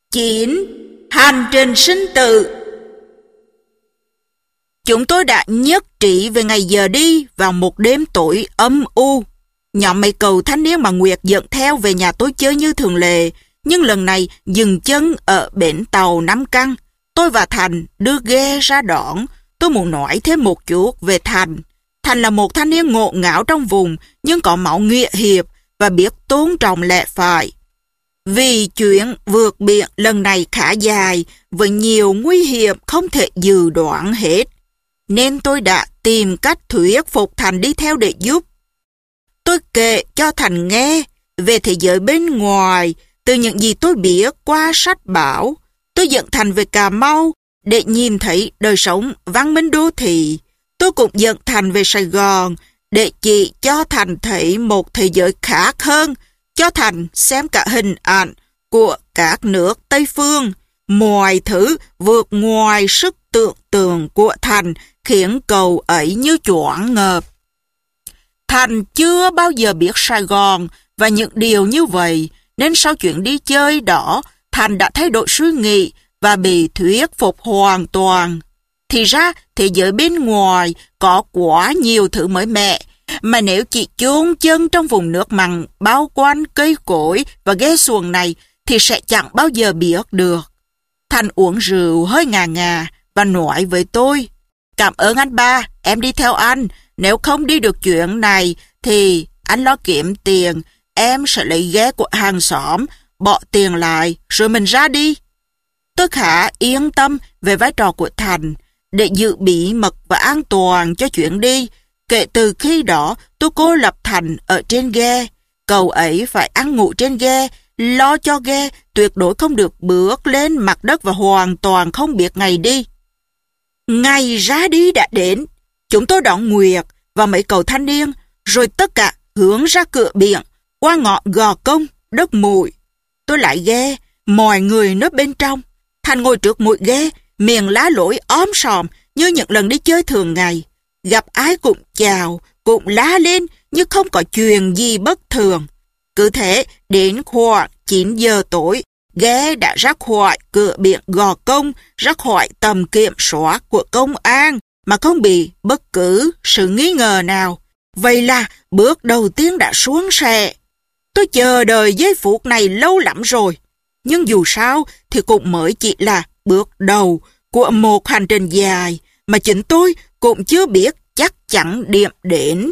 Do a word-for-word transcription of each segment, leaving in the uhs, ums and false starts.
chín. Hành trình sinh tử. Chúng tôi đã nhất trí về ngày giờ đi vào một đêm tối âm u. Nhóm mấy cậu thanh niên mà Nguyệt dẫn theo về nhà tôi chơi như thường lệ, nhưng lần này dừng chân ở bến tàu Nam Căn. Tôi và Thành đưa ghe ra đón. Tôi muốn nói thêm một chút về Thành. Thành là một thanh niên ngộ ngáo trong vùng, nhưng có máu nghĩa hiệp và biết tôn trọng lẽ phải. Vì chuyện vượt biển lần này khá dài, với nhiều nguy hiểm không thể dự đoán hết, nên tôi đã tìm cách thuyết phục Thành đi theo để giúp. Tôi kể cho Thành nghe về thế giới bên ngoài, từ những gì tôi biết qua sách báo. Tôi dẫn Thành về Cà Mau để nhìn thấy đời sống văn minh đô thị. Tôi cũng dẫn Thành về Sài Gòn để chỉ cho Thành thấy một thế giới khác hơn, cho Thành xem cả hình ảnh của các nước Tây Phương. Mọi thứ vượt ngoài sức tưởng tượng của Thành khiến cậu ấy như choáng ngợp. Thành chưa bao giờ biết Sài Gòn và những điều như vậy, nên sau chuyện đi chơi đó, Thành đã thay đổi suy nghĩ và bị thuyết phục hoàn toàn. Thì ra, thế giới bên ngoài có quá nhiều thứ mới mẻ, mà nếu chỉ chôn chân trong vùng nước mặn bao quanh cây cối và ghe xuồng này thì sẽ chẳng bao giờ biết được. Thành uống rượu hơi ngà ngà và nói với tôi: "Cảm ơn anh ba, em đi theo anh. Nếu không đi được chuyện này thì anh lo kiếm tiền, em sẽ lấy ghe của hàng xóm, bỏ tiền lại rồi mình ra đi." Tôi khá yên tâm về vai trò của Thành để giữ bí mật và an toàn cho chuyến đi. Kể từ khi đó, tôi cô lập Thành ở trên ghe. Cậu ấy phải ăn ngủ trên ghe, lo cho ghe tuyệt đối không được bước lên mặt đất và hoàn toàn không biết ngày đi. Ngày ra đi đã đến. Chúng tôi đón Nguyệt và mấy cậu thanh niên, rồi tất cả hướng ra cửa biển, qua ngọn Gò Công, đất Mụi. Tôi lại ghe, mọi người nấp bên trong. Thành ngồi trước mũi ghe, miệng lá lối om sòm như những lần đi chơi thường ngày. Gặp ai cũng chào, cũng la lên như không có chuyện gì bất thường. Cứ thế, đến khoảng chín giờ tối, ghe đã ra khỏi cửa biển Gò Công, ra khỏi tầm kiểm soát của công an mà không bị bất cứ sự nghi ngờ nào. Vậy là bước đầu tiên đã suôn sẻ. Tôi chờ đợi giây phút này lâu lắm rồi. Nhưng dù sao thì cũng mới chỉ là bước đầu của một hành trình dài mà chính tôi cũng chưa biết chắc chắn điểm đến.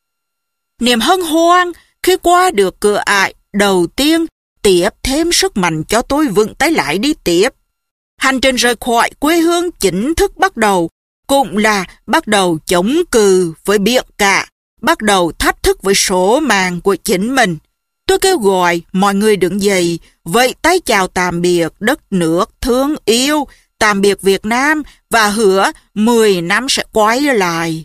Niềm hân hoan khi qua được cửa ải đầu tiên tiếp thêm sức mạnh cho tôi vững tay lại đi tiếp. Hành trình rời khỏi quê hương chính thức bắt đầu, cũng là bắt đầu chống cự với biển cả, bắt đầu thách thức với số mạng của chính mình. Tôi kêu gọi mọi người đứng dậy, vẫy tay chào tạm biệt đất nước thương yêu, tạm biệt Việt Nam và hứa mười năm sẽ quay lại.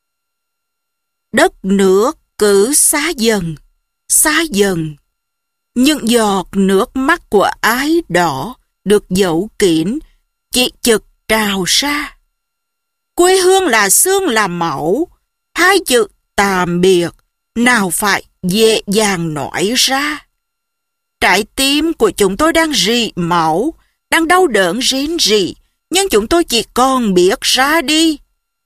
Đất nước cứ xa dần, xa dần. Những giọt nước mắt của ái đỏ được giấu kín, chỉ chực trào ra. Quê hương là xương là máu, hai chữ tạm biệt nào phải dễ dàng nói ra. Trái tim của chúng tôi đang rỉ máu, đang đau đớn rên rỉ, nhưng chúng tôi chỉ còn biết ra đi.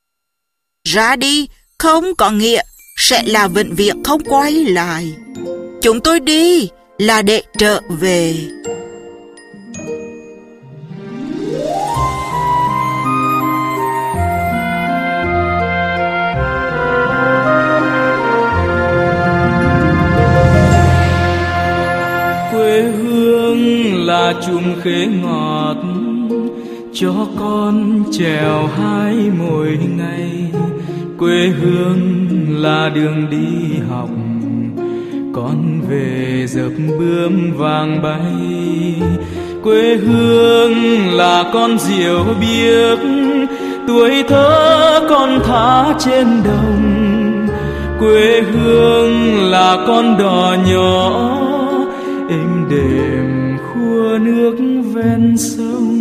Ra đi không có nghĩa sẽ là vĩnh viễn không quay lại. Chúng tôi đi là để trở về. Quê hương là chùm khế ngọt cho con trèo hai mỗi ngày. Quê hương là đường đi học, con về dập bướm vàng bay. Quê hương là con diều biếc, tuổi thơ con thả trên đồng. Quê hương là con đò nhỏ, êm đềm khua nước ven sông.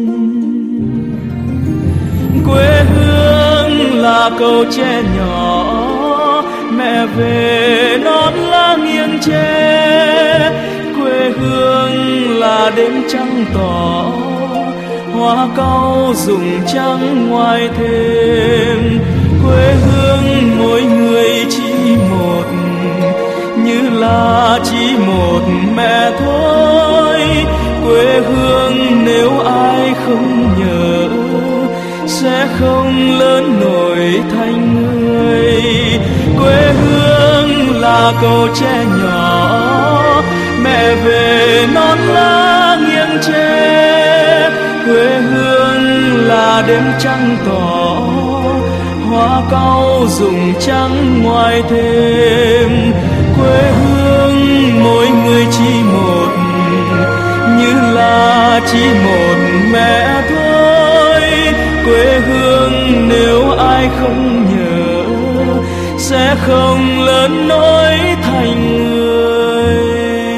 Quê hương là cầu tre nhỏ, mẹ về non lá nghiêng tre. Quê hương là đê đêm trăng tỏ, hoa cau rụng trắng ngoài thềm. Quê hương mỗi người chỉ một, như là chỉ một mẹ thôi. Quê hương nếu ai không nhớ, sẽ không lớn nổi thành người. Quê hương là cầu tre nhỏ, mẹ về non lá nghiêng tre. Quê hương là đêm trăng tỏ, hoa cau rụng trắng ngoài thềm. Quê hương mỗi người chỉ một, như là chỉ một mẹ thôi. Quê hương nếu ai không nhớ, sẽ không lớn nổi thành người.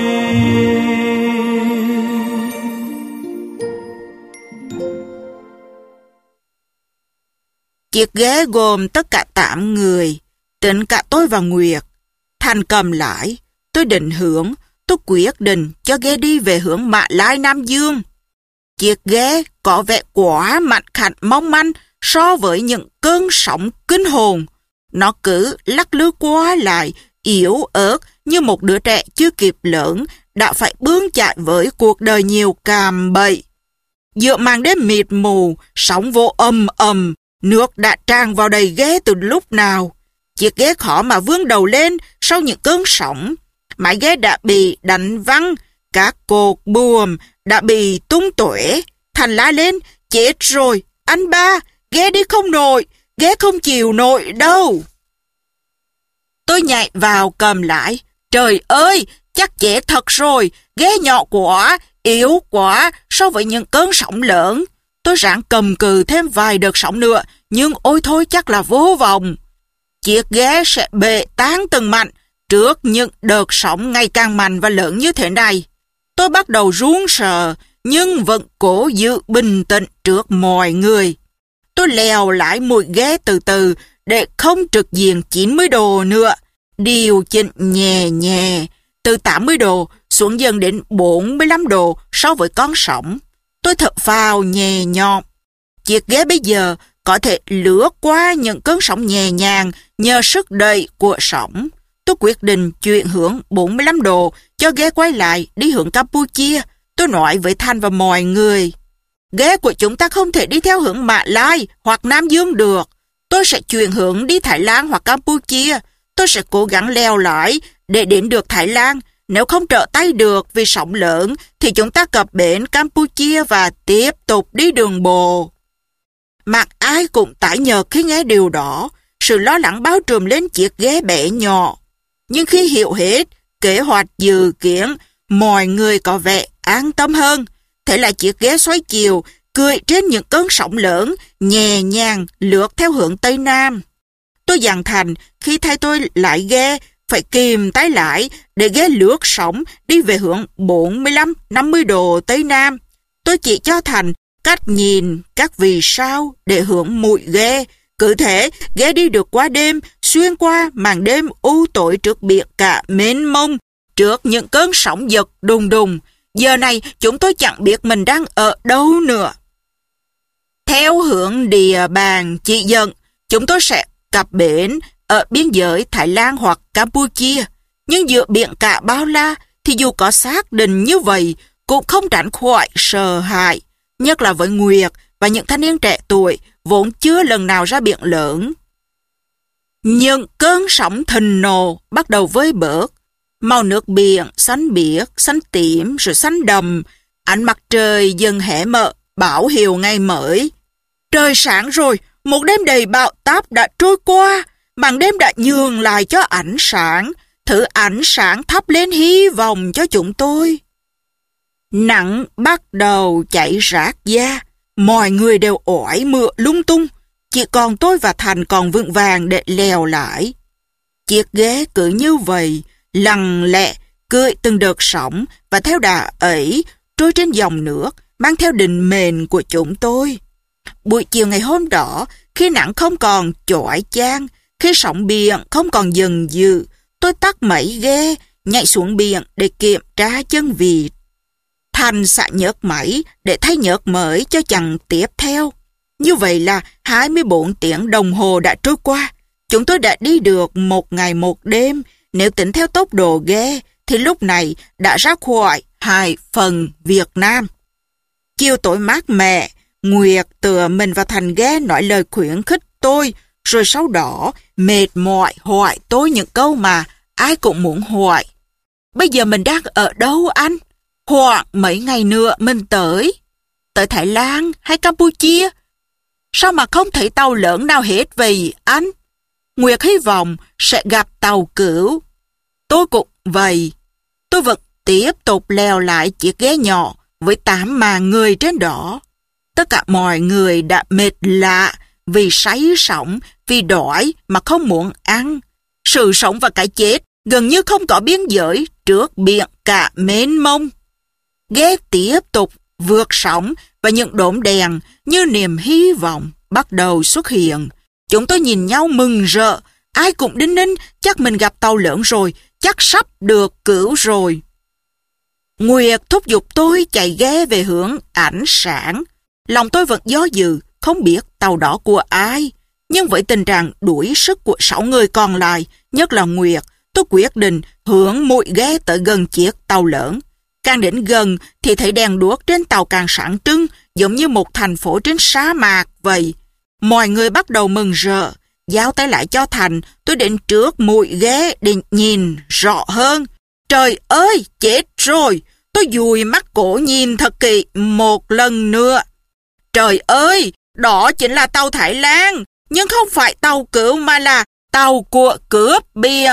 Chiếc ghế gồm tất cả tám người, tính cả tôi và Nguyệt. Thành cầm lái, tôi định hướng, tôi quyết định cho ghế đi về hướng Mã Lai Nam Dương. Chiếc ghế có vẻ quá mạnh khảnh mong manh so với những cơn sóng kinh hồn. Nó cứ lắc lư qua lại, yếu ớt như một đứa trẻ chưa kịp lớn, đã phải bươn chải với cuộc đời nhiều cạm bẫy. Giữa màn đêm mịt mù, sóng vô ầm ầm, nước đã tràn vào đầy ghế từ lúc nào. Chiếc ghế khó mà vươn đầu lên sau những cơn sóng. Mái ghế đã bị đánh văng, các cột buồm đã bị tung tuế. Thành la lên, chết rồi, anh ba, ghế đi không nổi, ghế không chịu nổi đâu. Tôi nhảy vào cầm lại. Trời ơi, chắc chết thật rồi, ghế nhỏ quá, yếu quá so với những cơn sóng lớn. Tôi ráng cầm cừ thêm vài đợt sóng nữa, nhưng ôi thôi chắc là vô vọng. Chiếc ghế sẽ bể tán từng mảnh trước những đợt sóng ngày càng mạnh và lớn như thế này. Tôi bắt đầu run sợ, nhưng vẫn cố giữ bình tĩnh trước mọi người. Tôi leo lại mũi ghế từ từ để không trực diện chín mươi độ nữa, điều chỉnh nhẹ nhẹ từ tám mươi độ xuống dần đến bốn mươi lăm độ so với con sóng. Tôi thở phào nhẹ nhõm. Chiếc ghế bây giờ có thể lướt qua những cơn sóng nhẹ nhàng nhờ sức đẩy của sóng. Tôi quyết định chuyển hướng bốn mươi lăm độ cho ghế quay lại đi hướng Campuchia. Tôi nói với Thanh và mọi người, ghế của chúng ta không thể đi theo hướng Mã Lai hoặc Nam Dương được. Tôi sẽ chuyển hướng đi Thái Lan hoặc Campuchia. Tôi sẽ cố gắng leo lại để đến được Thái Lan. Nếu không trở tay được vì sóng lớn thì chúng ta cập bến Campuchia và tiếp tục đi đường bộ. Mặt ai cũng tái nhợt khi nghe điều đó. Sự lo lắng bao trùm lên chiếc ghế bé nhỏ. Nhưng khi hiểu hết kế hoạch dự kiến, mọi người có vẻ an tâm hơn. Thế là chiếc ghế xoay chiều, cười trên những cơn sóng lớn, nhẹ nhàng lướt theo hướng Tây Nam. Tôi dặn Thành khi thay tôi lại ghế phải kìm tay lại để ghế lướt sóng đi về hướng bốn mươi lăm năm mươi độ Tây Nam. Tôi chỉ cho Thành cách nhìn các vì sao để hướng mũi ghế. Cứ thế, ghế đi được qua đêm, xuyên qua màn đêm u tối trước biển cả mênh mông, trước những cơn sóng giật đùng đùng. Giờ này, chúng tôi chẳng biết mình đang ở đâu nữa. Theo hướng địa bàn chỉ dẫn, chúng tôi sẽ cập bến ở biên giới Thái Lan hoặc Campuchia. Nhưng giữa biển cả bao la, thì dù có xác định như vậy, cũng không tránh khỏi sợ hãi. Nhất là với Nguyệt và những thanh niên trẻ tuổi vốn chưa lần nào ra biển lớn. Những cơn sóng thình nổ bắt đầu vơi bớt. Màu nước biển xanh biếc, xanh tím rồi xanh đầm. Ánh mặt trời dần hé mở, báo hiệu ngày mới. Trời sáng rồi, một đêm đầy bão táp đã trôi qua. Màn đêm đã nhường lại cho ánh sáng. Thử ánh sáng thắp lên hy vọng cho chúng tôi. Nắng bắt đầu chảy rát da. Mọi người đều oải mưa lung tung. Chỉ còn tôi và Thành còn vững vàng để leo lại. Chiếc ghế cứ như vậy, lặng lẽ, cưỡi từng đợt sóng và theo đà ấy trôi trên dòng nước, mang theo định mệnh của chúng tôi. Buổi chiều ngày hôm đó, khi nắng không còn chói chang, khi sóng biển không còn dần dừ, tôi tắt máy ghế, nhảy xuống biển để kiểm tra chân vịt. Thành xạ nhớt máy để thay nhớt mới cho chặng tiếp theo. Như vậy là hai mươi bốn tiếng đồng hồ đã trôi qua. Chúng tôi đã đi được một ngày một đêm. Nếu tính theo tốc độ ghe thì lúc này đã ra khỏi hai phần Việt Nam. Chiều tối mát mẻ, Nguyệt tựa mình vào thành ghe nói lời khuyến khích tôi, rồi sau đó mệt mỏi hỏi tôi những câu mà ai cũng muốn hỏi. Bây giờ mình đang ở đâu anh? Khoảng mấy ngày nữa mình tới. Tới Thái Lan hay Campuchia? Sao mà không thấy tàu lớn nào hết vậy anh? Nguyệt hy vọng sẽ gặp tàu cứu. Tôi cũng vậy. Tôi vẫn tiếp tục leo lại chiếc ghe nhỏ với tám màn người trên đó. Tất cả mọi người đã mệt lạ vì say sóng, vì đói mà không muốn ăn. Sự sống và cái chết gần như không có biên giới trước biển cả mênh mông. Ghe tiếp tục vượt sóng và những đốm đèn như niềm hy vọng bắt đầu xuất hiện. Chúng tôi nhìn nhau mừng rỡ, ai cũng đinh ninh chắc mình gặp tàu lớn rồi, chắc sắp được cứu rồi. Nguyệt thúc giục tôi chạy ghe về hướng ánh sáng. Lòng tôi vẫn do dự, không biết tàu đó của ai. Nhưng với tình trạng đuối sức của sáu người còn lại, nhất là Nguyệt, tôi quyết định hướng mũi ghe tới gần chiếc tàu lớn. Càng đến gần thì thấy đèn đuốc trên tàu càng sáng trưng, giống như một thành phố trên sa mạc vậy. Mọi người bắt đầu mừng rỡ. Giao tay lại cho Thành, tôi đến trước mũi ghe để nhìn rõ hơn. Trời ơi, chết rồi! Tôi dùi mắt cổ nhìn thật kỹ một lần nữa. Trời ơi, đó chính là tàu Thái Lan, nhưng không phải tàu cứu mà là tàu của cướp biển.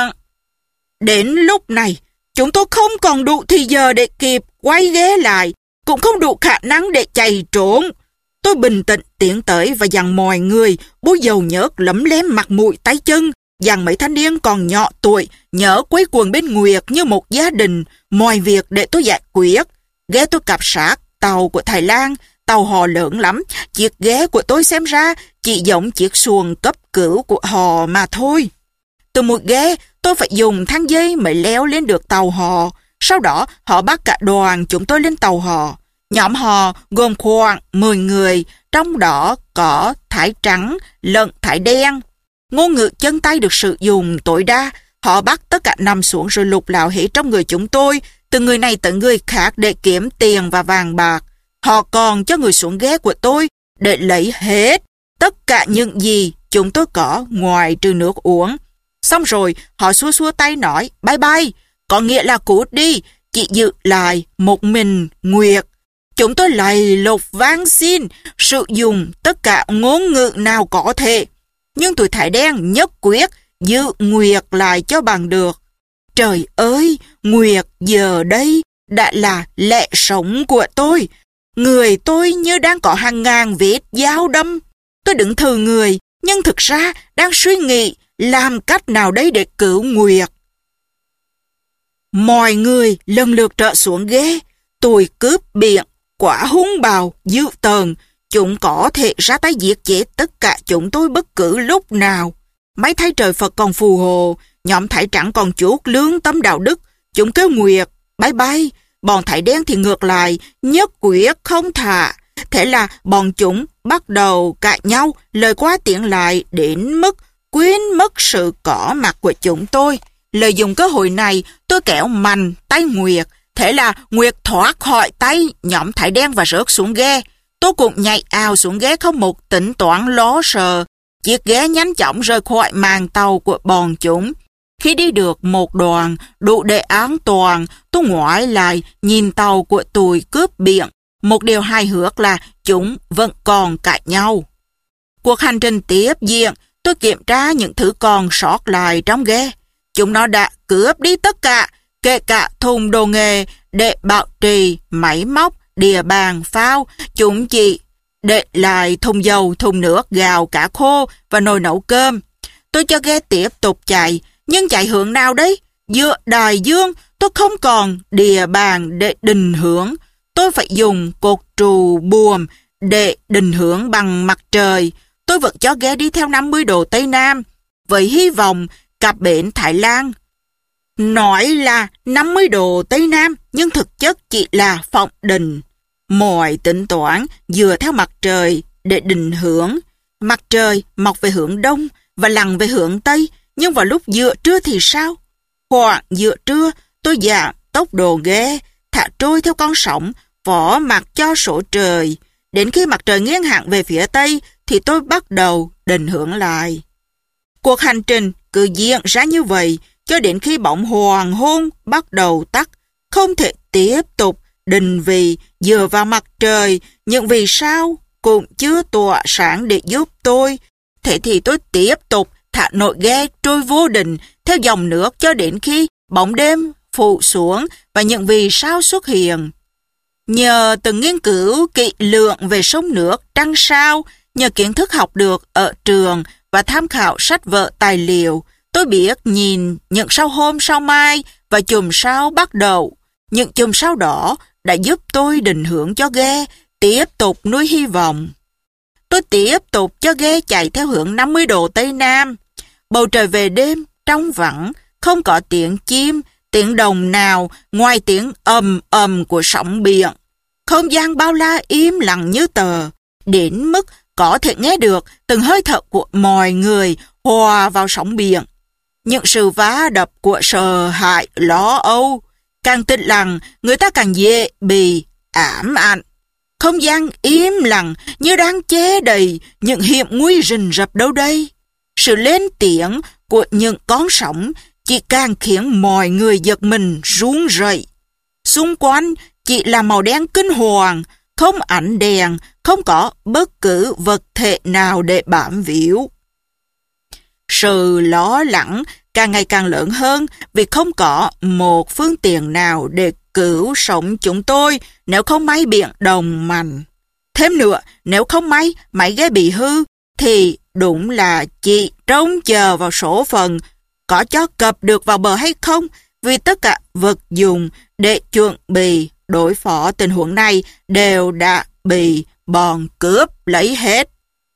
Đến lúc này, chúng tôi không còn đủ thì giờ để kịp quay ghé lại, cũng không đủ khả năng để chạy trốn. Tôi bình tĩnh tiến tới và dặn mọi người bôi dầu nhớt lấm lem mặt mũi tay chân, dặn mấy thanh niên còn nhỏ tuổi nhớ quây quần bên Nguyệt như một gia đình, mọi việc để tôi giải quyết. Ghe tôi cặp sát tàu của Thái Lan, tàu họ lớn lắm, chiếc ghe của tôi xem ra chỉ giống chiếc xuồng cấp cứu của họ mà thôi. Từ một ghe, tôi phải dùng thang dây mới leo lên được tàu họ. Sau đó, họ bắt cả đoàn chúng tôi lên tàu họ. Nhóm họ gồm khoảng mười người, trong đó có thải trắng, lẫn thải đen. Ngôn ngữ chân tay được sử dụng tối đa. Họ bắt tất cả nằm xuống rồi lục lạo hết trong người chúng tôi, từ người này tới người khác để kiếm tiền và vàng bạc. Họ còn cho người xuống ghe của tôi để lấy hết tất cả những gì chúng tôi có ngoài trừ nước uống. Xong rồi họ xua xua tay nói bye bye, có nghĩa là cút đi, chỉ giữ lại một mình Nguyệt. Chúng tôi lầy lục van xin, sử dụng tất cả ngôn ngữ nào có thể. Nhưng tụi thải đen nhất quyết giữ Nguyệt lại cho bằng được. Trời ơi, Nguyệt giờ đây đã là lẽ sống của tôi. Người tôi như đang có hàng ngàn vết dao đâm. Tôi đứng thừ người, nhưng thực ra đang suy nghĩ làm cách nào đấy để cứu Nguyệt. Mọi người lần lượt trở xuống ghe. Tôi cướp biển quả hung bạo dữ tợn, chúng có thể ra tay giết chết tất cả chúng tôi bất cứ lúc nào. Mấy thay trời Phật còn phù hộ, nhóm thải trắng còn chuốt lương tâm đạo đức, chúng kêu Nguyệt bye bye. Bọn thải đen thì ngược lại, nhất quyết không thả. Thế là bọn chúng bắt đầu cãi nhau, lời qua tiếng lại đến mức quên mất sự có mặt của chúng tôi. Lợi dụng cơ hội này, tôi kéo mạnh tay Nguyệt. Thế là Nguyệt thoát khỏi tay nhóm thải đen và rớt xuống ghe. Tôi cũng nhảy ào xuống ghe không một tính toán lo sợ. Chiếc ghe nhanh chóng rời khỏi màn tàu của bọn chúng. Khi đi được một đoạn đủ để an toàn, tôi ngoái lại nhìn tàu của tụi cướp biển. Một điều hài hước là chúng vẫn còn cãi nhau. Cuộc hành trình tiếp diễn, tôi kiểm tra những thứ còn sót lại trong ghe. Chúng nó đã cướp đi tất cả, kể cả thùng đồ nghề để bảo trì, máy móc, đìa bàn, phao. Chúng chỉ để lại thùng dầu, thùng nước, gạo, cá khô và nồi nấu cơm. Tôi cho ghe tiếp tục chạy, nhưng chạy hướng nào đấy? Giữa đại dương, tôi không còn đìa bàn để định hướng. Tôi phải dùng cột trụ buồm để định hướng bằng mặt trời. Tôi vẫn cho ghe đi theo năm mươi độ Tây Nam, với hy vọng cặp bến Thái Lan. Nói là năm mươi độ Tây Nam, nhưng thực chất chỉ là phỏng định. Mọi tính toán dựa theo mặt trời để định hướng. Mặt trời mọc về hướng đông và lặn về hướng Tây, nhưng vào lúc giữa trưa thì sao? Khoảng giữa trưa, tôi giảm tốc độ ghe, thả trôi theo con sóng, phó mặc cho số trời. Đến khi mặt trời nghiêng hẳn về phía Tây, thì tôi bắt đầu định hướng lại. Cuộc hành trình cứ diễn ra như vậy, cho đến khi bóng hoàng hôn bắt đầu tắt, không thể tiếp tục định vị dựa vào mặt trời, những vì sao cũng chưa tỏa sáng để giúp tôi. Thế thì tôi tiếp tục thả nổi ghe trôi vô định theo dòng nước cho đến khi bóng đêm phủ xuống và những vì sao xuất hiện. Nhờ từng nghiên cứu kỹ lưỡng về sông nước, trăng sao, nhờ kiến thức học được ở trường và tham khảo sách vở tài liệu, tôi biết nhìn những sao hôm, sao mai và chùm sao bắt đầu. Những chùm sao đỏ đã giúp tôi định hướng cho ghe tiếp tục nuôi hy vọng. Tôi tiếp tục cho ghe chạy theo hướng năm mươi độ Tây Nam. Bầu trời về đêm trong vắng, không có tiếng chim, tiếng đồng nào ngoài tiếng ầm ầm của sóng biển. Không gian bao la im lặng như tờ, đến mức có thể nghe được từng hơi thở của mọi người hòa vào sóng biển. Những sự vá đập của sợ hãi, lo âu, càng tĩnh lặng, người ta càng dễ bị ảm ảnh. Không gian im lặng như đang che đầy những hiểm nguy rình rập đâu đây. Sự lên tiếng của những con sóng chỉ càng khiến mọi người giật mình run rẩy. Xung quanh chỉ là màu đen kinh hoàng, không ánh đèn, không có bất cứ vật thể nào để bám víu. Sự lo lắng càng ngày càng lớn hơn vì không có một phương tiện nào để cứu sống chúng tôi nếu không may biển động mạnh. Thêm nữa, nếu không may máy ghe bị hư, thì đúng là chị trông chờ vào số phận có cho cập được vào bờ hay không, vì tất cả vật dụng để chuẩn bị đối phó tình huống này đều đã bị bọn cướp lấy hết.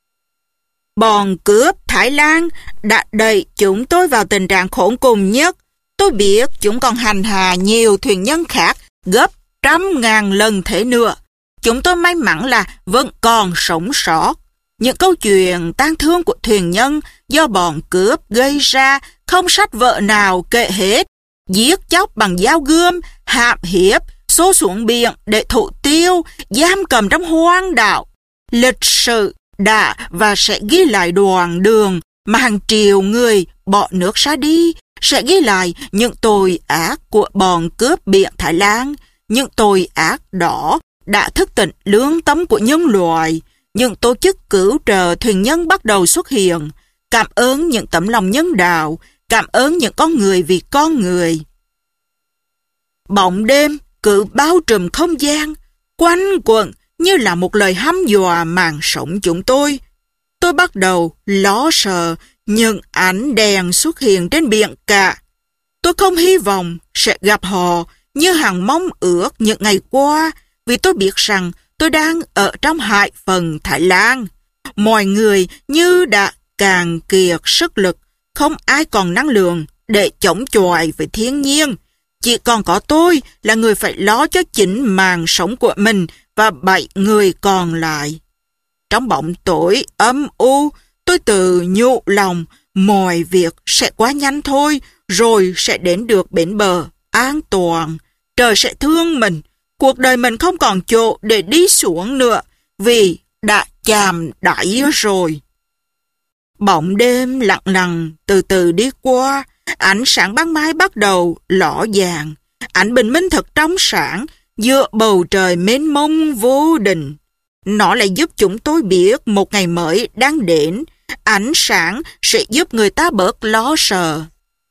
Bọn cướp Thái Lan đã đẩy chúng tôi vào tình trạng khốn cùng nhất. Tôi biết chúng còn hành hạ nhiều thuyền nhân khác gấp trăm ngàn lần thế nữa. Chúng tôi may mắn là vẫn còn sống sót. Những câu chuyện tang thương của thuyền nhân do bọn cướp gây ra không sách vợ nào kể hết. Giết chóc bằng dao gươm, hãm hiếp, xô xuống biển để thủ tiêu, giam cầm trong hoang đảo. Lịch sử đã và sẽ ghi lại đoạn đường mà hàng triệu người bỏ nước ra đi, sẽ ghi lại những tội ác của bọn cướp biển Thái Lan. Những tội ác đó đã thức tỉnh lương tâm của nhân loại. Những tổ chức cứu trợ thuyền nhân bắt đầu xuất hiện. Cảm ơn những tấm lòng nhân đạo, cảm ơn những con người vì con người. Bóng đêm cứ bao trùm không gian, quanh quẩn như là một lời hăm dọa màn sống chúng tôi. Tôi bắt đầu lo sợ những ánh đèn xuất hiện trên biển cả. Tôi không hy vọng sẽ gặp họ như hằng mong ước những ngày qua, vì tôi biết rằng tôi đang ở trong hải phần Thái Lan. Mọi người như đã cạn kiệt sức lực, không ai còn năng lượng để chống chọi với thiên nhiên. Chỉ còn có tôi là người phải lo cho chính mạng sống của mình và bảy người còn lại. Trong bóng tối âm u, tôi tự nhủ lòng mọi việc sẽ quá nhanh thôi, rồi sẽ đến được bến bờ an toàn. Trời sẽ thương mình, cuộc đời mình không còn chỗ để đi xuống nữa vì đã chạm đáy rồi. Bóng đêm lặng lặng từ từ đi qua, ánh sáng ban mai bắt đầu ló dạng. Ánh bình minh thật trong sáng giữa bầu trời mênh mông vô định. Nó lại giúp chúng tôi biết một ngày mới đang đến. Ánh sáng sẽ giúp người ta bớt lo sợ.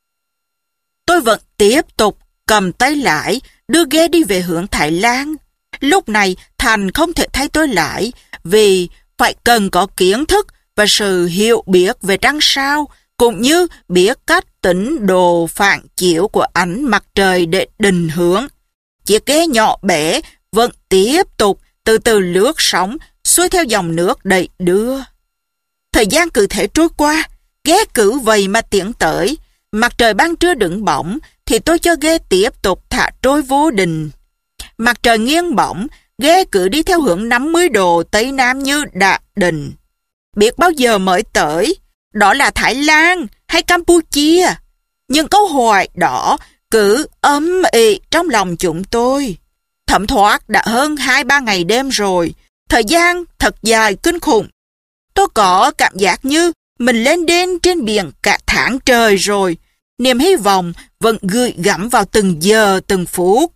Tôi vẫn tiếp tục cầm tay lái, đưa ghe đi về hướng Thái Lan. Lúc này Thành không thể thay tôi lại vì phải cần có kiến thức và sự hiểu biết về trăng sao, cũng như biết cách tính đồ phản chiếu của ánh mặt trời để định hướng. Chiếc ghe nhỏ bé vẫn tiếp tục từ từ lướt sóng, xuôi theo dòng nước đẩy đưa. Thời gian cứ thế trôi qua, ghe cứ vậy mà tiến tới. Mặt trời ban trưa đứng bóng, thì tôi cho ghe tiếp tục thả trôi vô định. Mặt trời nghiêng bổng, ghe cứ đi theo hướng năm mươi độ Tây Nam như đã định. Biết bao giờ mới tới, đó là Thái Lan hay Campuchia? Nhưng câu hỏi đó cứ ấm ị trong lòng chúng tôi. Thẩm thoát đã hơn hai ba ngày đêm rồi, thời gian thật dài kinh khủng. Tôi có cảm giác như mình lên đên trên biển cả tháng trời rồi. Niềm hy vọng vẫn gửi gắm vào từng giờ từng phút.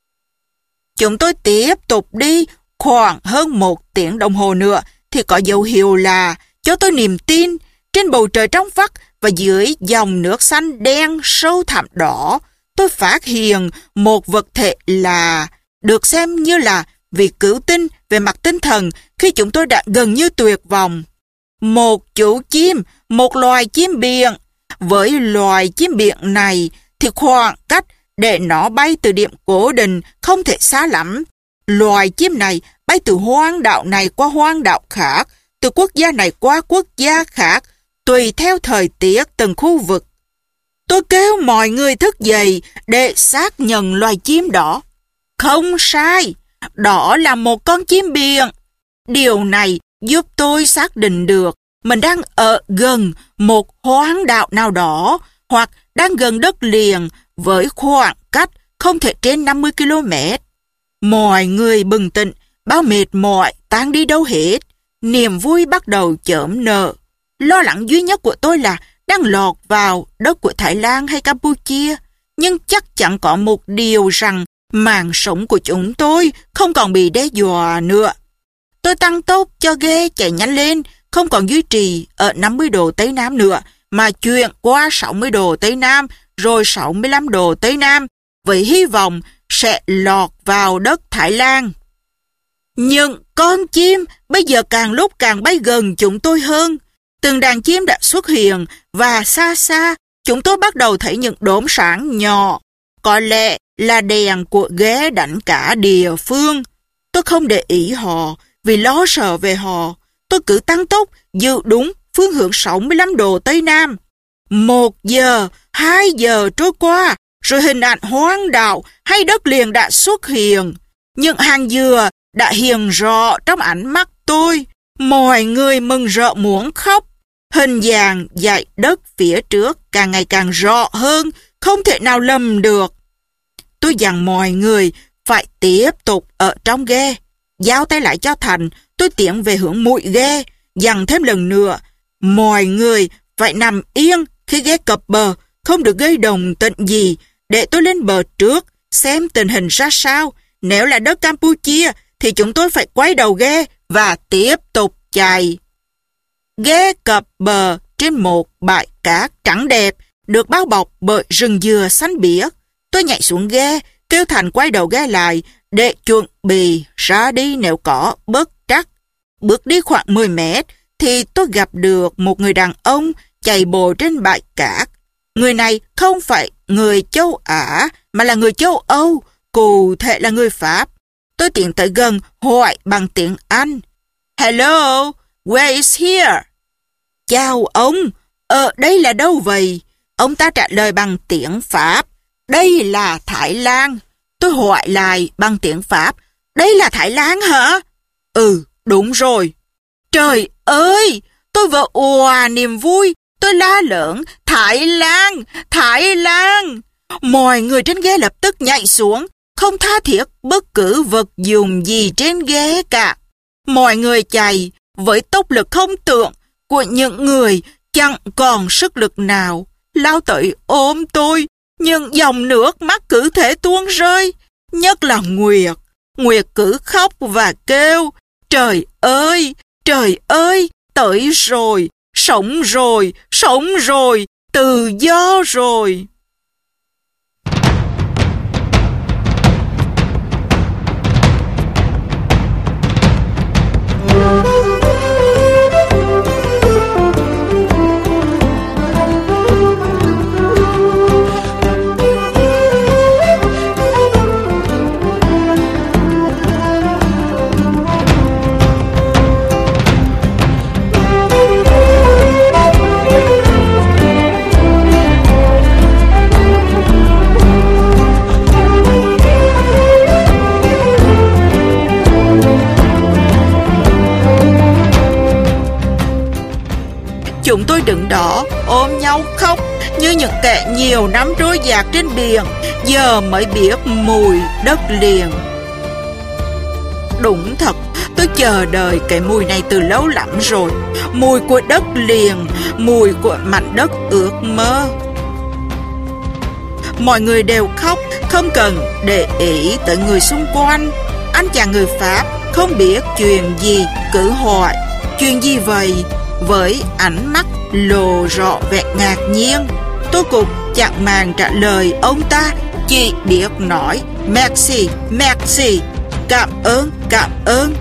Chúng tôi tiếp tục đi khoảng hơn một tiếng đồng hồ nữa thì có dấu hiệu là cho tôi niềm tin. Trên bầu trời trong vắt và dưới dòng nước xanh đen sâu thẳm đỏ, tôi phát hiện một vật thể là được xem như là việc cứu tinh về mặt tinh thần khi chúng tôi đã gần như tuyệt vọng. Một chú chim, một loài chim biển. Với loài chim biển này thì khoảng cách để nó bay từ điểm cố định không thể xa lắm. Loài chim này bay từ hoang đảo này qua hoang đảo khác, từ quốc gia này qua quốc gia khác, tùy theo thời tiết từng khu vực. Tôi kêu mọi người thức dậy để xác nhận loài chim đó. Không sai, đó là một con chim biển. Điều này giúp tôi xác định được mình đang ở gần một hoang đảo nào đó hoặc đang gần đất liền với khoảng cách không thể trên năm mươi ki lô mét. Mọi người bừng tỉnh, bao mệt mỏi tan đi đâu hết. Niềm vui bắt đầu chớm nở. Lo lắng duy nhất của tôi là đang lọt vào đất của Thái Lan hay Campuchia. Nhưng chắc chắn có một điều rằng mạng sống của chúng tôi không còn bị đe dọa nữa. Tôi tăng tốc cho ghe chạy nhanh lên, không còn duy trì ở năm mươi độ Tây Nam nữa, mà chuyển qua sáu mươi độ Tây Nam, rồi sáu mươi lăm độ Tây Nam, với hy vọng sẽ lọt vào đất Thái Lan. Nhưng con chim bây giờ càng lúc càng bay gần chúng tôi hơn. Từng đàn chim đã xuất hiện và xa xa chúng tôi bắt đầu thấy những đốm sáng nhỏ. Có lẽ là đèn của ghe đánh cá địa phương. Tôi không để ý họ vì lo sợ về họ. Tôi cứ tăng tốc giữ đúng phương hướng sáu mươi lăm độ Tây Nam. Một giờ, hai giờ trôi qua, rồi hình ảnh hoang đảo hay đất liền đã xuất hiện. Những hàng dừa đã hiện rõ trong ánh mắt tôi. Mọi người mừng rỡ muốn khóc. Hình dạng dải đất phía trước càng ngày càng rõ hơn, không thể nào lầm được. Tôi dặn mọi người phải tiếp tục ở trong ghe. Giao tay lại cho Thành, tôi tiến về hướng mũi ghe, dặn thêm lần nữa. Mọi người phải nằm yên khi ghe cập bờ, không được gây động tĩnh gì, để tôi lên bờ trước, xem tình hình ra sao. Nếu là đất Campuchia, thì chúng tôi phải quay đầu ghe và tiếp tục chạy. Ghe cập bờ trên một bãi cát trắng đẹp, được bao bọc bởi rừng dừa xanh biếc. Tôi nhảy xuống ghe, kêu Thành quay đầu ghe lại để chuẩn bị ra đi nếu có bất trắc. Bước đi khoảng mười mét thì tôi gặp được một người đàn ông chạy bộ trên bãi cát. Người này không phải người châu Á mà là người châu Âu, cụ thể là người Pháp. Tôi tiến tới gần hỏi bằng tiếng Anh. Hello, where is here? Chào ông, ở đây là đâu vậy? Ông ta trả lời bằng tiếng Pháp. Đây là Thái Lan. Tôi hỏi lại bằng tiếng Pháp. Đây là Thái Lan hả? Ừ, đúng rồi. Trời ơi, tôi vừa òa niềm vui. Tôi la lớn, Thái Lan, Thái Lan. Mọi người trên ghe lập tức nhảy xuống, không tha thiết bất cứ vật dụng gì trên ghe cả. Mọi người chạy với tốc lực không tưởng của những người chẳng còn sức lực nào, lao tới ôm tôi, nhưng dòng nước mắt cứ thế tuôn rơi. Nhất là Nguyệt. Nguyệt cứ khóc và kêu, trời ơi, trời ơi, tới rồi, sống rồi, sống rồi, tự do rồi. Chúng tôi đứng đó ôm nhau khóc như những kẻ nhiều năm trôi dạt trên biển, giờ mới biết mùi đất liền. Đúng thật, tôi chờ đợi cái mùi này từ lâu lắm rồi. Mùi của đất liền, mùi của mảnh đất ước mơ. Mọi người đều khóc, không cần để ý tới người xung quanh. Anh chàng người Pháp không biết chuyện gì, cứ hỏi: chuyện gì vậy? Với ánh mắt lộ rõ vẻ ngạc nhiên. Tôi cũng chẳng màng trả lời ông ta, chỉ biết nói merci, merci, cảm ơn, cảm ơn.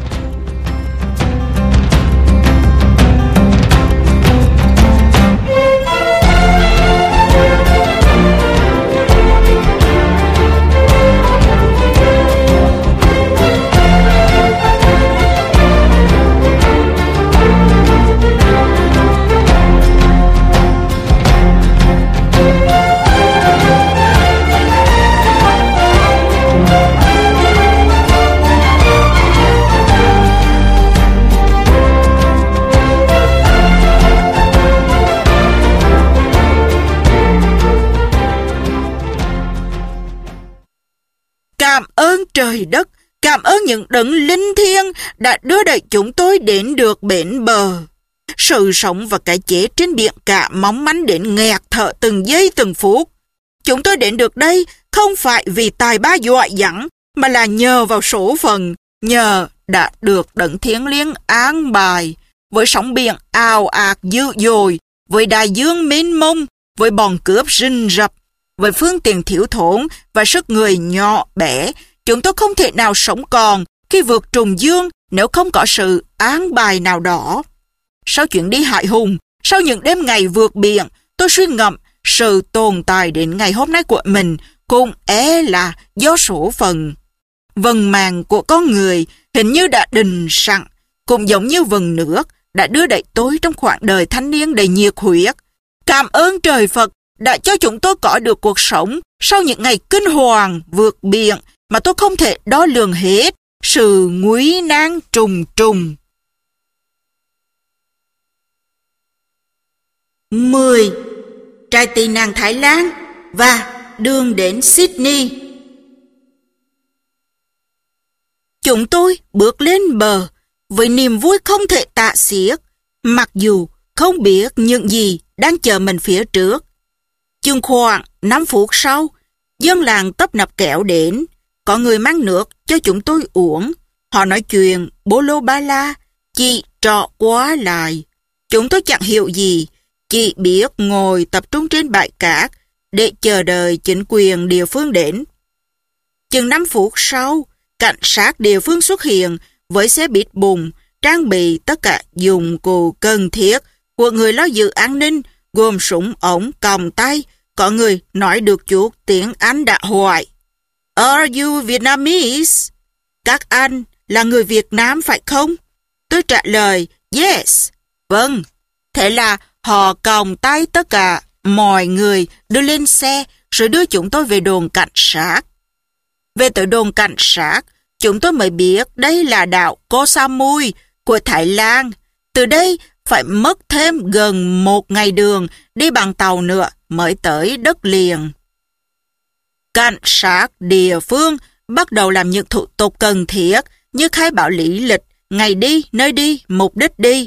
Cảm ơn trời đất, cảm ơn những đấng linh thiêng đã đưa đẩy chúng tôi đến được bến bờ. Sự sống và cái chết trên biển cả mong manh đến nghẹt thở từng giây từng phút. Chúng tôi đến được đây không phải vì tài ba dọa dẫm, mà là nhờ vào số phận, nhờ đã được đấng thiêng liêng an bài. Với sóng biển ào ạt dữ dội, với đại dương mênh mông, với bọn cướp rình rập, với phương tiện thiếu thốn và sức người nhỏ bé, chúng tôi không thể nào sống còn khi vượt trùng dương nếu không có sự an bài nào đó. Sau chuyến đi hại hùng, sau những đêm ngày vượt biển, tôi suy ngẫm sự tồn tại đến ngày hôm nay của mình cũng é là do số phận. Vầng màng của con người hình như đã định sẵn, cũng giống như vầng nước đã đưa đẩy tôi trong khoảng đời thanh niên đầy nhiệt huyết. Cảm ơn trời Phật đã cho chúng tôi có được cuộc sống sau những ngày kinh hoàng vượt biển mà tôi không thể đo lường hết sự nguy nan trùng trùng. mười. Trại tị nạn Thái Lan và đường đến Sydney. Chúng tôi bước lên bờ với niềm vui không thể tả xiết, mặc dù không biết những gì đang chờ mình phía trước. Chừng khoảng năm phút sau, dân làng tấp nập kéo đến. Có người mang nước cho chúng tôi uống. Họ nói chuyện bô lô ba la, chỉ trọ quá lại. Chúng tôi chẳng hiểu gì, chỉ biết ngồi tập trung trên bãi cát để chờ đợi chính quyền địa phương đến. Chừng năm phút sau, cảnh sát địa phương xuất hiện với xe bít bùng, trang bị tất cả dụng cụ cần thiết của người lo giữ an ninh, gồm súng ống, còng tay. Có người nói được chút tiếng Anh đã hỏi: Are you Vietnamese? Các anh là người Việt Nam phải không? Tôi trả lời yes. Vâng. Thế là họ còng tay tất cả mọi người đưa lên xe rồi đưa chúng tôi về đồn cảnh sát. Về tới đồn cảnh sát, chúng tôi mới biết đây là đảo Koh Samui của Thái Lan. Từ đây phải mất thêm gần một ngày đường đi bằng tàu nữa mới tới đất liền. Cảnh sát địa phương bắt đầu làm những thủ tục cần thiết như khai báo lý lịch, ngày đi, nơi đi, mục đích đi.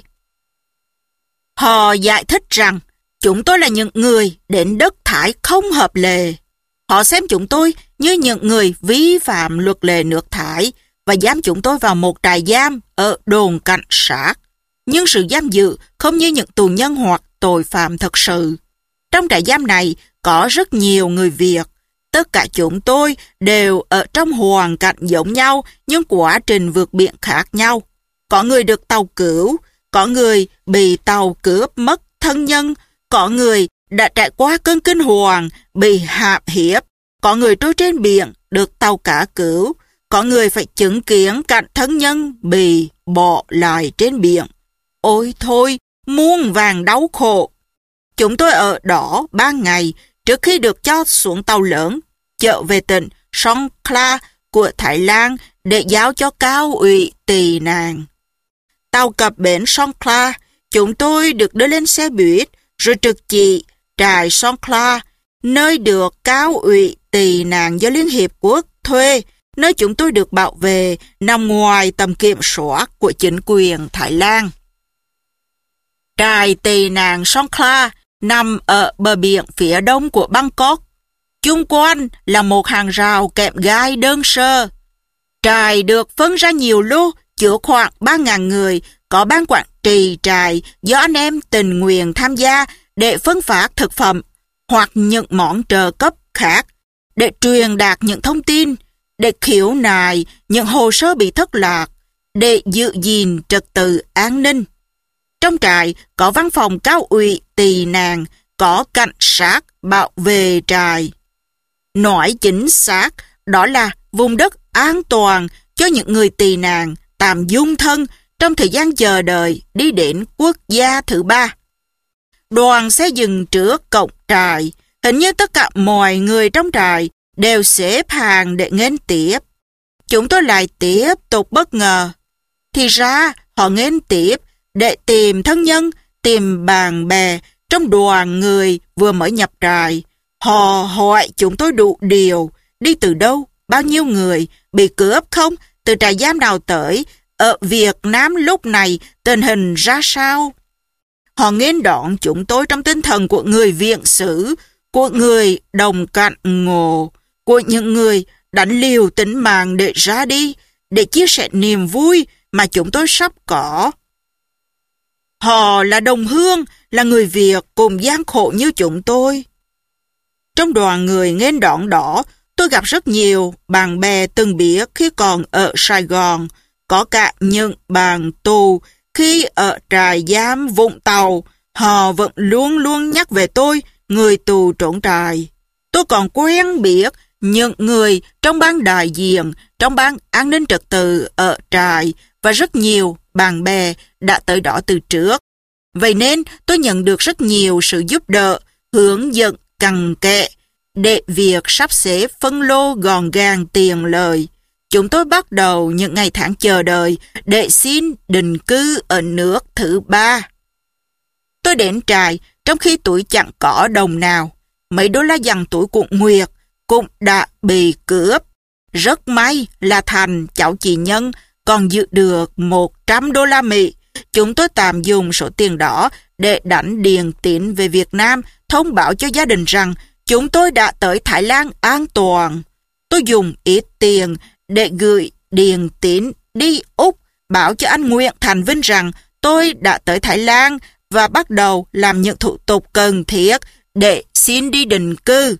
Họ giải thích rằng chúng tôi là những người đến đất Thái không hợp lệ. Họ xem chúng tôi như những người vi phạm luật lệ nước Thái và giam chúng tôi vào một trại giam ở đồn cảnh sát. Nhưng sự giam giữ không như những tù nhân hoặc tội phạm thật sự. Trong trại giam này có rất nhiều người Việt. Tất cả chúng tôi đều ở trong hoàn cảnh giống nhau nhưng quá trình vượt biển khác nhau. Có người được tàu cứu, có người bị tàu cướp mất thân nhân, có người đã trải qua cơn kinh hoàng, bị hãm hiếp, có người trôi trên biển được tàu cá cứu, có người phải chứng kiến cảnh thân nhân bị bỏ lại trên biển. Ôi thôi, muôn vàng đau khổ. Chúng tôi ở đó ba ngày trước khi được cho xuống tàu lớn, chở về tỉnh Songkhla của Thái Lan để giao cho cao ủy tị nạn. Tàu cập bến Songkhla, Chúng tôi được đưa lên xe buýt, rồi trực chỉ trại Songkhla, nơi được Cao ủy tị nạn do Liên Hiệp Quốc thuê, nơi chúng tôi được bảo vệ, nằm ngoài tầm kiểm soát của chính quyền Thái Lan. Trại tị nạn Songkhla nằm ở bờ biển phía đông của Bangkok. Chung quanh là một hàng rào kẽm gai đơn sơ. Trại được phân ra nhiều lô, chứa khoảng ba nghìn người, có ban quản trị trại do anh em tình nguyện tham gia để phân phát thực phẩm hoặc những món trợ cấp khác, để truyền đạt những thông tin, để khiếu nại những hồ sơ bị thất lạc, để giữ gìn trật tự an ninh. Trong trại có văn phòng Cao ủy tị nạn, có cảnh sát bảo vệ trại. Nói chính xác, đó là vùng đất an toàn cho những người tị nạn tạm dung thân trong thời gian chờ đợi đi đến quốc gia thứ ba. Đoàn xe dừng trước cổng trại, hình như tất cả mọi người trong trại đều xếp hàng để nghênh tiếp. Chúng tôi lại tiếp tục bất ngờ. Thì ra họ nghênh tiếp để tìm thân nhân, tìm bạn bè trong đoàn người vừa mới nhập trại. Họ hỏi chúng tôi đủ điều, đi từ đâu, bao nhiêu người, bị cướp không, từ trại giam nào tới, ở Việt Nam lúc này tình hình ra sao. Họ nghênh đón chúng tôi trong tinh thần của người viện xử, của người đồng cạnh ngộ, của những người đánh liều tính mạng để ra đi, để chia sẻ niềm vui mà chúng tôi sắp có. Họ là đồng hương, là người Việt cùng gian khổ như chúng tôi. Trong đoàn người nghênh đón đó, tôi gặp rất nhiều bạn bè từng biết khi còn ở Sài Gòn, có cả những bạn tù khi ở trại giam Vũng Tàu. Họ vẫn luôn luôn nhắc về tôi, người tù trốn trại. Tôi còn quen biết những người trong ban đại diện, trong ban an ninh trật tự ở trại, và rất nhiều bạn bè đã tới đó từ trước. Vậy nên tôi nhận được rất nhiều sự giúp đỡ, hướng dẫn cặn kẽ để việc sắp xếp phân lô gọn gàng tiền lời. Chúng tôi bắt đầu những ngày tháng chờ đợi để xin định cư ở nước thứ ba. Tôi đến trại trong khi tuổi chẳng có đồng nào. Mấy đô la dằn tuổi của Nguyệt cũng đã bị cướp. Rất may là Thành, cháu chị Nhân, còn giữ được một trăm đô la Mỹ. Chúng tôi tạm dùng số tiền đó để đánh điện tín về Việt Nam, thông báo cho gia đình rằng chúng tôi đã tới Thái Lan an toàn. Tôi dùng ít tiền để gửi điện tín đi Úc, bảo cho anh Nguyễn Thành Vinh rằng tôi đã tới Thái Lan và bắt đầu làm những thủ tục cần thiết để xin đi định cư.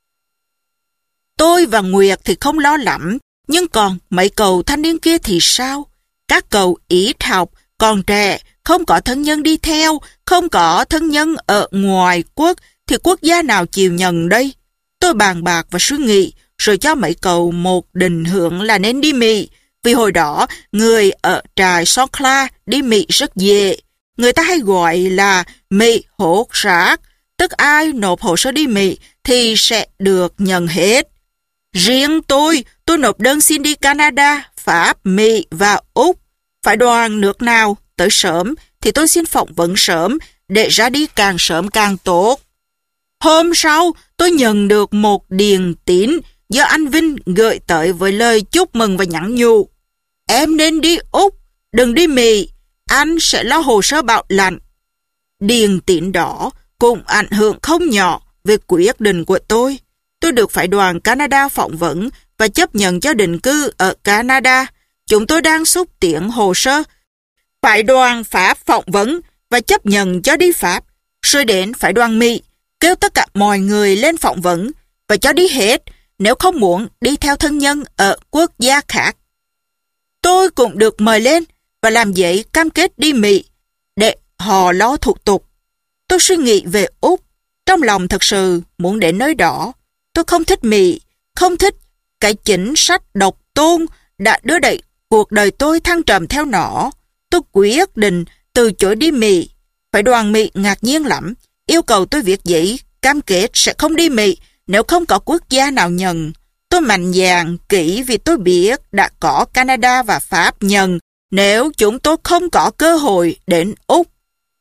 Tôi và Nguyệt thì không lo lắm, nhưng còn mấy cậu thanh niên kia thì sao? Các cậu ít học, còn trẻ, không có thân nhân đi theo, không có thân nhân ở ngoài quốc, thì quốc gia nào chịu nhận đây? Tôi bàn bạc và suy nghĩ, rồi cho mấy cậu một định hướng là nên đi Mỹ, vì hồi đó người ở trại Songkhla đi Mỹ rất dễ. Người ta hay gọi là Mỹ hốt rác, tức ai nộp hồ sơ đi Mỹ thì sẽ được nhận hết. Riêng tôi, tôi nộp đơn xin đi Canada, Pháp, Mỹ và Úc. Phải đoàn nước nào tới sớm thì tôi xin phỏng vấn sớm, để ra đi càng sớm càng tốt. Hôm sau, tôi nhận được một điện tín do anh Vinh gửi tới với lời chúc mừng và nhắn nhủ. Em nên đi Úc, đừng đi Mỹ, anh sẽ lo hồ sơ bảo lãnh. Điện tín đó cũng ảnh hưởng không nhỏ về quyết định của tôi. Tôi được phái đoàn Canada phỏng vấn và chấp nhận cho định cư ở Canada. Chúng tôi đang xúc tiến hồ sơ. Phái đoàn Pháp phỏng vấn và chấp nhận cho đi Pháp. Rồi đến phái đoàn Mỹ, kêu tất cả mọi người lên phỏng vấn và cho đi hết nếu không muốn đi theo thân nhân ở quốc gia khác. Tôi cũng được mời lên và làm giấy cam kết đi Mỹ để họ lo thủ tục. Tôi suy nghĩ về Úc, trong lòng thật sự muốn đến nơi đó. Tôi không thích Mỹ, không thích cái chính sách độc tôn đã đưa đẩy cuộc đời tôi thăng trầm theo nó. Tôi quyết định từ chối đi Mỹ. Phái đoàn Mỹ ngạc nhiên lắm, yêu cầu tôi viết giấy cam kết sẽ không đi Mỹ nếu không có quốc gia nào nhận. Tôi mạnh dạn kỹ vì tôi biết đã có Canada và Pháp nhận nếu chúng tôi không có cơ hội đến Úc.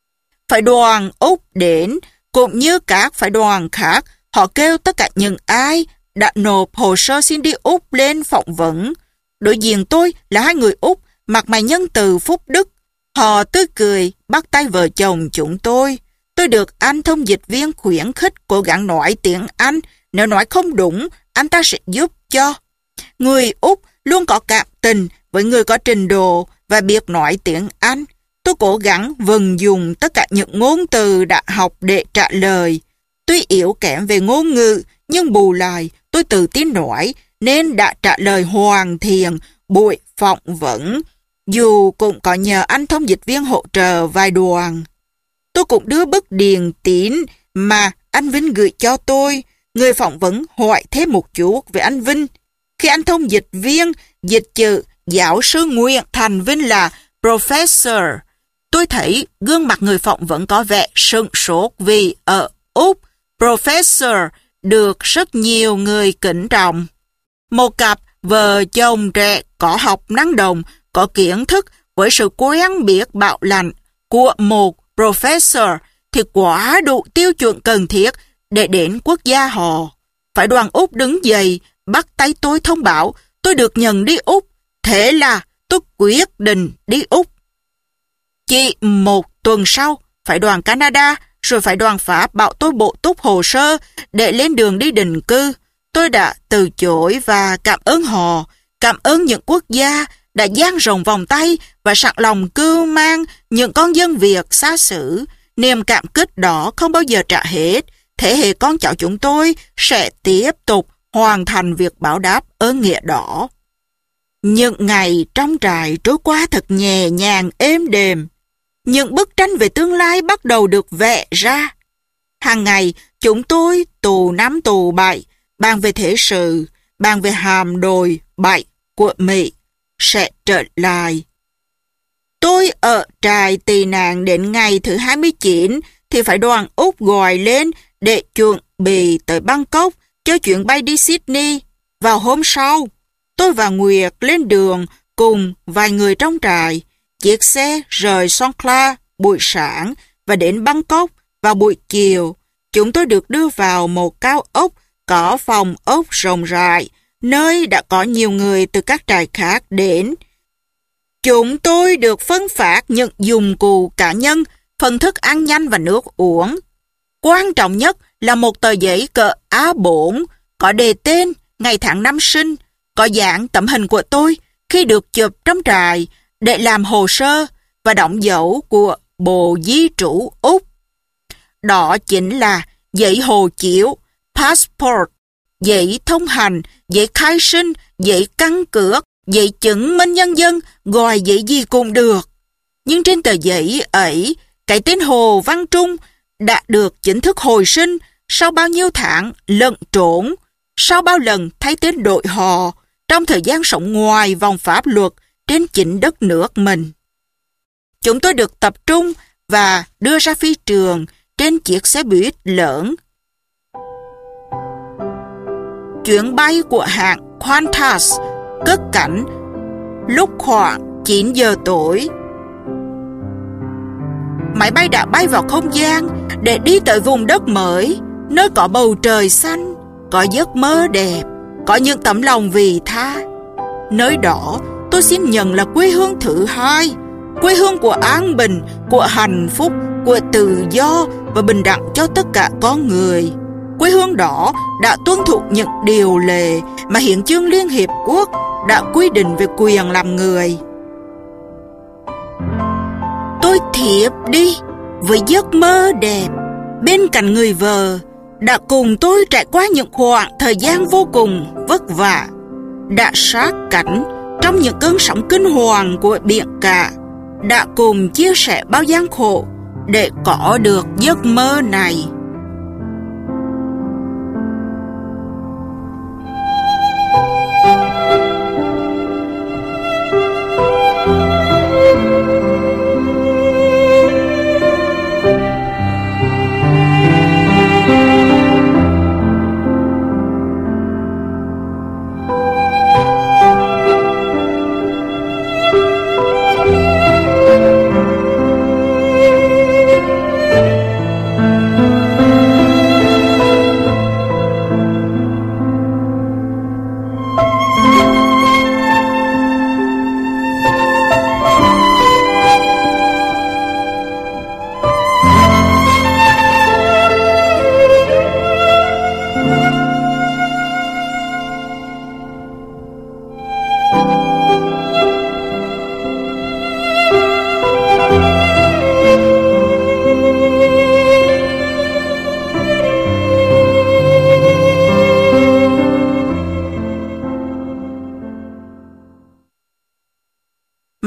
Phái đoàn Úc đến, cũng như các phái đoàn khác, họ kêu tất cả những ai đã nộp hồ sơ xin đi Úc lên phỏng vấn. Đối diện tôi là hai người Úc, mặt mày nhân từ phúc đức. Họ tươi cười, bắt tay vợ chồng chúng tôi. Tôi được anh thông dịch viên khuyến khích cố gắng nói tiếng Anh. Nếu nói không đúng, anh ta sẽ giúp cho. Người Úc luôn có cảm tình với người có trình độ và biết nói tiếng Anh. Tôi cố gắng vận dụng tất cả những ngôn từ đã học để trả lời. Tuy yếu kém về ngôn ngữ, nhưng bù lại tôi tự tin nói nên đã trả lời hoàn thiện buổi phỏng vấn, dù cũng có nhờ anh thông dịch viên hỗ trợ vài đoạn. Tôi cũng đưa bức điện tín mà anh Vinh gửi cho tôi. Người phỏng vấn hỏi thêm một chút về anh Vinh. Khi anh thông dịch viên dịch chữ giáo sư Nguyễn Thành Vinh là Professor, tôi thấy gương mặt người phỏng vấn có vẻ sửng sốt vì ở Úc, Professor được rất nhiều người kính trọng. Một cặp vợ chồng trẻ có học năng động, có kiến thức với sự quen biết bảo lãnh của một Professor thì quá đủ tiêu chuẩn cần thiết để đến quốc gia họ. Phái đoàn Úc đứng dậy, bắt tay tôi thông báo tôi được nhận đi Úc. Thế là tôi quyết định đi Úc. Chỉ một tuần sau, phái đoàn Canada rồi phái đoàn Pháp bảo tôi bổ túc hồ sơ để lên đường đi định cư. Tôi đã từ chối và cảm ơn họ, cảm ơn những quốc gia đã dang rộng vòng tay và sẵn lòng cưu mang những con dân Việt xa xứ. Niềm cảm kích đó không bao giờ trả hết. Thế hệ con cháu chúng tôi sẽ tiếp tục hoàn thành việc báo đáp ơn nghĩa đó. Những ngày trong trại trôi qua thật nhẹ nhàng êm đềm. Những bức tranh về tương lai bắt đầu được vẽ ra. Hàng ngày chúng tôi tù năm tù bảy, bàn về thế sự, bàn về hàm đồi bảy của Mỹ sẽ trở lại. Tôi ở trại tị nạn đến ngày thứ hai mươi chín thì phải đoàn Úc gọi lên để chuẩn bị tới Bangkok cho chuyến bay đi Sydney. Vào hôm sau, tôi và Nguyệt lên đường cùng vài người trong trại. Chiếc xe rời Songkhla buổi sáng và đến Bangkok vào buổi chiều. Chúng tôi được đưa vào một cao ốc có phòng ốc rộng rãi, nơi đã có nhiều người từ các trại khác đến. Chúng tôi được phân phát những dụng cụ cá nhân, phần thức ăn nhanh và nước uống. Quan trọng nhất là một tờ giấy cỡ A bốn, có đề tên, ngày tháng năm sinh, có dán tấm hình của tôi khi được chụp trong trại để làm hồ sơ và đóng dấu của Bộ Di trú Úc. Đó chính là giấy hộ chiếu, passport, giấy thông hành, giấy khai sinh, giấy căn cước, giấy chứng minh nhân dân, gọi giấy gì cũng được. Nhưng trên tờ giấy ấy, cái tên Hồ Văn Trung đã được chính thức hồi sinh sau bao nhiêu tháng lẫn trốn, sau bao lần thay tên đổi họ trong thời gian sống ngoài vòng pháp luật trên chính đất nước mình. Chúng tôi được tập trung và đưa ra phi trường trên chiếc xe buýt lớn. Chuyến bay của hãng Qantas cất cánh lúc khoảng chín giờ tối. Máy bay đã bay vào không gian để đi tới vùng đất mới, nơi có bầu trời xanh, có giấc mơ đẹp, có những tấm lòng vị tha. Nơi đó tôi xin nhận là quê hương thứ hai, quê hương của an bình, của hạnh phúc, của tự do và bình đẳng cho tất cả con người. Quê hương đó đã tuân thủ những điều lệ mà Hiến chương Liên Hiệp Quốc đã quy định về quyền làm người. Tôi thiếp đi với giấc mơ đẹp bên cạnh người vợ đã cùng tôi trải qua những khoảng thời gian vô cùng vất vả, đã sát cánh trong những cơn sóng kinh hoàng của biển cả, đã cùng chia sẻ bao gian khổ để có được giấc mơ này.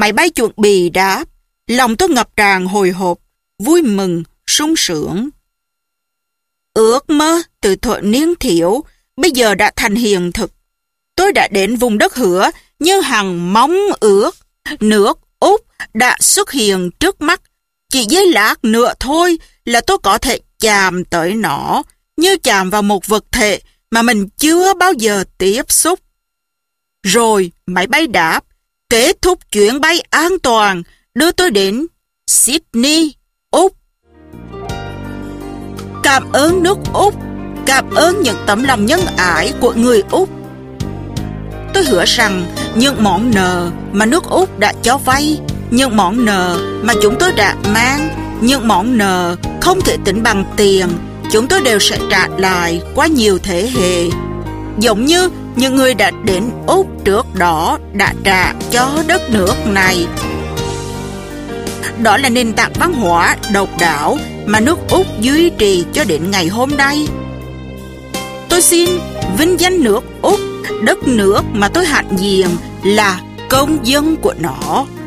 Máy bay chuột bì đáp. Lòng tôi ngập tràn hồi hộp, vui mừng, sung sướng. Ước mơ từ thuở niên thiếu bây giờ đã thành hiện thực. Tôi đã đến vùng đất hứa như hằng mong ước. Nước Úc đã xuất hiện trước mắt. Chỉ giây lát nữa thôi là tôi có thể chạm tới nó, như chạm vào một vật thể mà mình chưa bao giờ tiếp xúc. Rồi máy bay đáp, kết thúc chuyến bay an toàn, đưa tôi đến Sydney, Úc. Cảm ơn nước Úc, cảm ơn những tấm lòng nhân ái của người Úc. Tôi hứa rằng những món nợ mà nước Úc đã cho vay, những món nợ mà chúng tôi đã mang, những món nợ không thể tính bằng tiền, chúng tôi đều sẽ trả lại qua nhiều thế hệ. Giống như những người đã đến Úc trước đó đã trả cho đất nước này. Đó là nền tảng văn hóa độc đáo mà nước Úc duy trì cho đến ngày hôm nay. Tôi xin vinh danh nước Úc, đất nước mà tôi hãnh diện là công dân của nó.